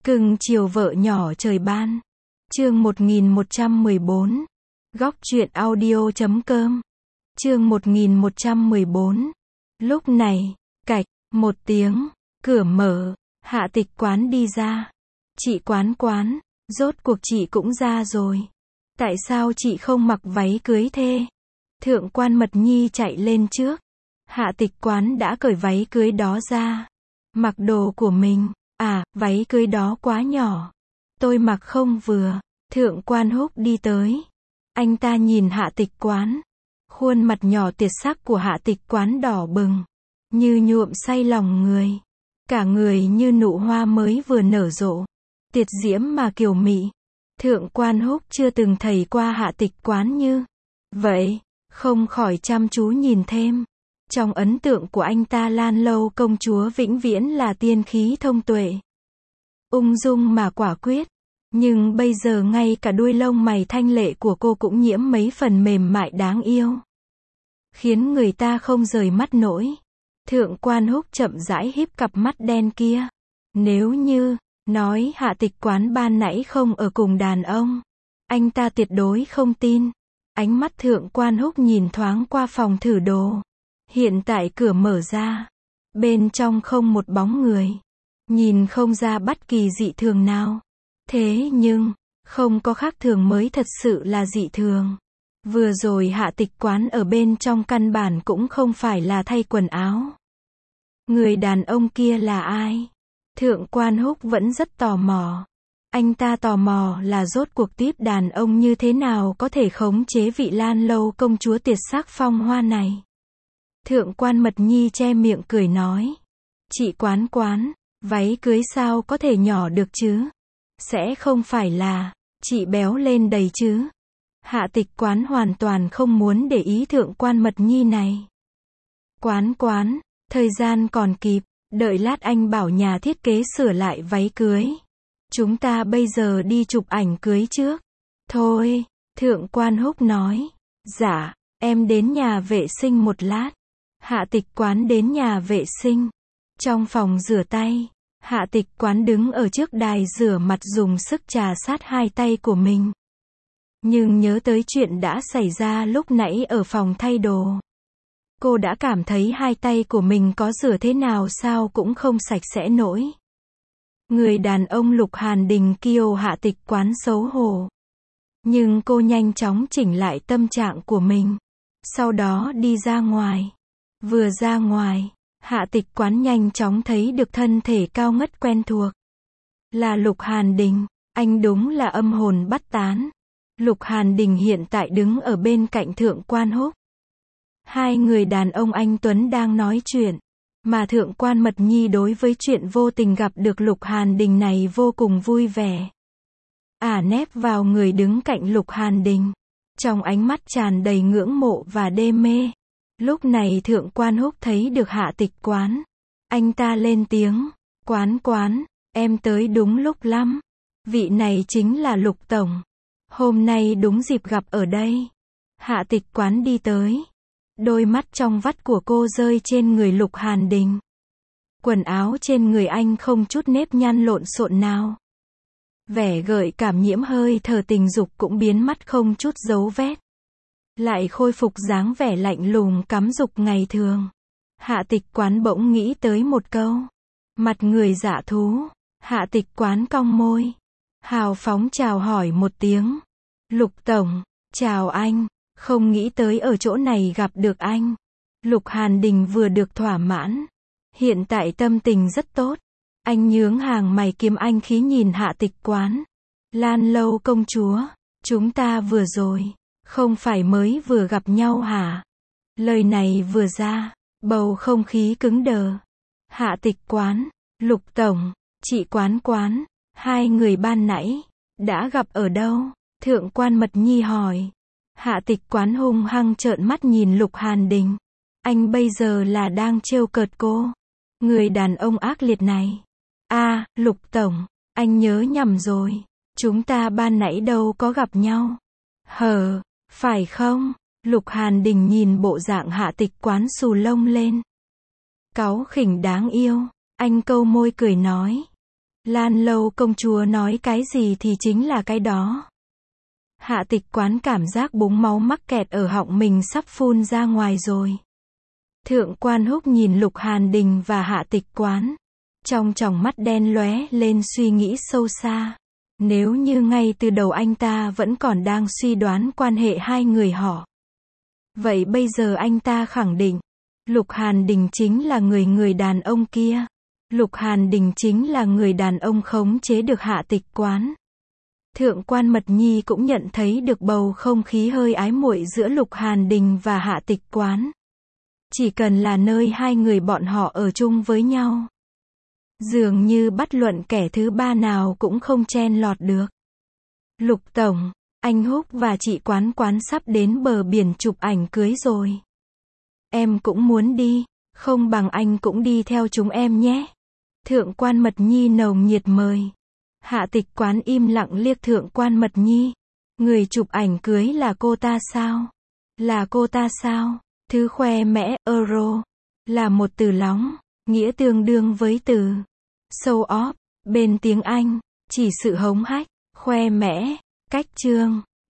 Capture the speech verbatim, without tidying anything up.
Cưng chiều vợ nhỏ trời ban. Chương một nghìn một trăm mười bốn. Góc truyện audio chấm com. Chương một nghìn một trăm mười bốn. Lúc này, cạch, một tiếng, cửa mở, Hạ Tịch Quán đi ra. Chị Quán Quán, rốt cuộc chị cũng ra rồi. Tại sao chị không mặc váy cưới thế? Thượng quan Mật Nhi chạy lên trước. Hạ Tịch Quán đã cởi váy cưới đó ra. Mặc đồ của mình. À, váy cưới đó quá nhỏ. Tôi mặc không vừa. Thượng quan Húc đi tới. Anh ta nhìn Hạ Tịch Quán. Khuôn mặt nhỏ tiệt sắc của Hạ Tịch Quán đỏ bừng. Như nhuộm say lòng người. Cả người như nụ hoa mới vừa nở rộ. Tiệt diễm mà kiều mị. Thượng quan Húc chưa từng thấy qua Hạ Tịch Quán như vậy. Không khỏi chăm chú nhìn thêm. Trong ấn tượng của anh ta Lan Lâu công chúa vĩnh viễn là tiên khí thông tuệ. Ung dung mà quả quyết. Nhưng bây giờ ngay cả đuôi lông mày thanh lệ của cô cũng nhiễm mấy phần mềm mại đáng yêu. Khiến người ta không rời mắt nổi. Thượng quan Húc chậm rãi híp cặp mắt đen kia. Nếu như, nói Hạ Tịch Quán ban nãy không ở cùng đàn ông. Anh ta tuyệt đối không tin. Ánh mắt thượng quan Húc nhìn thoáng qua phòng thử đồ. Hiện tại cửa mở ra. Bên trong không một bóng người. Nhìn không ra bất kỳ dị thường nào. Thế nhưng, không có khác thường mới thật sự là dị thường. Vừa rồi Hạ Tịch Quán ở bên trong căn bản cũng không phải là thay quần áo. Người đàn ông kia là ai? Thượng quan Húc vẫn rất tò mò. Anh ta tò mò là rốt cuộc tiếp đàn ông như thế nào có thể khống chế vị Lan Lâu công chúa tiệt sắc phong hoa này. Thượng quan Mật Nhi che miệng cười nói. Chị Quán Quán, váy cưới sao có thể nhỏ được chứ? Sẽ không phải là, chị béo lên đầy chứ? Hạ Tịch Quán hoàn toàn không muốn để ý thượng quan Mật Nhi này. Quán Quán, thời gian còn kịp, đợi lát anh bảo nhà thiết kế sửa lại váy cưới. Chúng ta bây giờ đi chụp ảnh cưới trước. Thôi, thượng quan Húc nói. Dạ, em đến nhà vệ sinh một lát. Hạ Tịch Quán đến nhà vệ sinh. Trong phòng rửa tay, Hạ Tịch Quán đứng ở trước đài rửa mặt dùng sức trà sát hai tay của mình. Nhưng nhớ tới chuyện đã xảy ra lúc nãy ở phòng thay đồ. Cô đã cảm thấy hai tay của mình có rửa thế nào sao cũng không sạch sẽ nổi. Người đàn ông Lục Hàn Đình kiêu Hạ Tịch Quán xấu hổ. Nhưng cô nhanh chóng chỉnh lại tâm trạng của mình. Sau đó đi ra ngoài. Vừa ra ngoài, Hạ Tịch Quán nhanh chóng thấy được thân thể cao ngất quen thuộc. Là Lục Hàn Đình, anh đúng là âm hồn bắt tán. Lục Hàn Đình hiện tại đứng ở bên cạnh thượng quan Húc. Hai người đàn ông anh tuấn đang nói chuyện. Mà thượng quan Mật Nhi đối với chuyện vô tình gặp được Lục Hàn Đình này vô cùng vui vẻ. Ả nép vào người đứng cạnh Lục Hàn Đình. Trong ánh mắt tràn đầy ngưỡng mộ và đê mê. Lúc này thượng quan Húc thấy được Hạ Tịch Quán. Anh ta lên tiếng. Quán Quán, em tới đúng lúc lắm. Vị này chính là Lục Tổng. Hôm nay đúng dịp gặp ở đây. Hạ Tịch Quán đi tới. Đôi mắt trong vắt của cô rơi trên người Lục Hàn Đình. Quần áo trên người anh không chút nếp nhăn lộn xộn nào. Vẻ gợi cảm nhiễm hơi thở tình dục cũng biến mất không chút dấu vết. Lại khôi phục dáng vẻ lạnh lùng cắm dục ngày thường. Hạ Tịch Quán bỗng nghĩ tới một câu. Mặt người dạ thú. Hạ Tịch Quán cong môi. Hào phóng chào hỏi một tiếng. Lục Tổng, chào anh. Không nghĩ tới ở chỗ này gặp được anh. Lục Hàn Đình vừa được thỏa mãn. Hiện tại tâm tình rất tốt. Anh nhướng hàng mày kiếm anh khí nhìn Hạ Tịch Quán. Lan Lâu công chúa, chúng ta vừa rồi, không phải mới vừa gặp nhau hả? Lời này vừa ra, bầu không khí cứng đờ. Hạ Tịch Quán, Lục Tổng, chị Quán Quán, hai người ban nãy, đã gặp ở đâu? Thượng quan Mật Nhi hỏi. Hạ Tịch Quán hung hăng trợn mắt nhìn Lục Hàn Đình. Anh bây giờ là đang trêu cợt cô. Người đàn ông ác liệt này. A, à, Lục Tổng, anh nhớ nhầm rồi. Chúng ta ban nãy đâu có gặp nhau. Hờ, phải không? Lục Hàn Đình nhìn bộ dạng Hạ Tịch Quán xù lông lên. Cáu khỉnh đáng yêu. Anh câu môi cười nói. Lan Lâu công chúa nói cái gì thì chính là cái đó. Hạ Tịch Quán cảm giác búng máu mắc kẹt ở họng mình sắp phun ra ngoài rồi. Thượng Quan Húc nhìn Lục Hàn Đình và Hạ Tịch Quán. Trong tròng mắt đen lóe lên suy nghĩ sâu xa. Nếu như ngay từ đầu anh ta vẫn còn đang suy đoán quan hệ hai người họ. Vậy bây giờ anh ta khẳng định, Lục Hàn Đình chính là người người đàn ông kia. Lục Hàn Đình chính là người đàn ông khống chế được Hạ Tịch Quán. Thượng Quan Mật Nhi cũng nhận thấy được bầu không khí hơi ái muội giữa Lục Hàn Đình và Hạ Tịch Quán. Chỉ cần là nơi hai người bọn họ ở chung với nhau, dường như bất luận kẻ thứ ba nào cũng không chen lọt được. Lục Tổng, anh Húc và chị Quán Quán sắp đến bờ biển chụp ảnh cưới rồi. Em cũng muốn đi, không bằng anh cũng đi theo chúng em nhé. Thượng Quan Mật Nhi nồng nhiệt mời. Hạ Tịch Quán im lặng liếc Thượng Quan Mật Nhi. Người chụp ảnh cưới là cô ta sao? Là cô ta sao? Thứ khoe mẽ, euro, là một từ lóng, nghĩa tương đương với từ show off, bên tiếng Anh, chỉ sự hống hách, khoe mẽ, cách trương.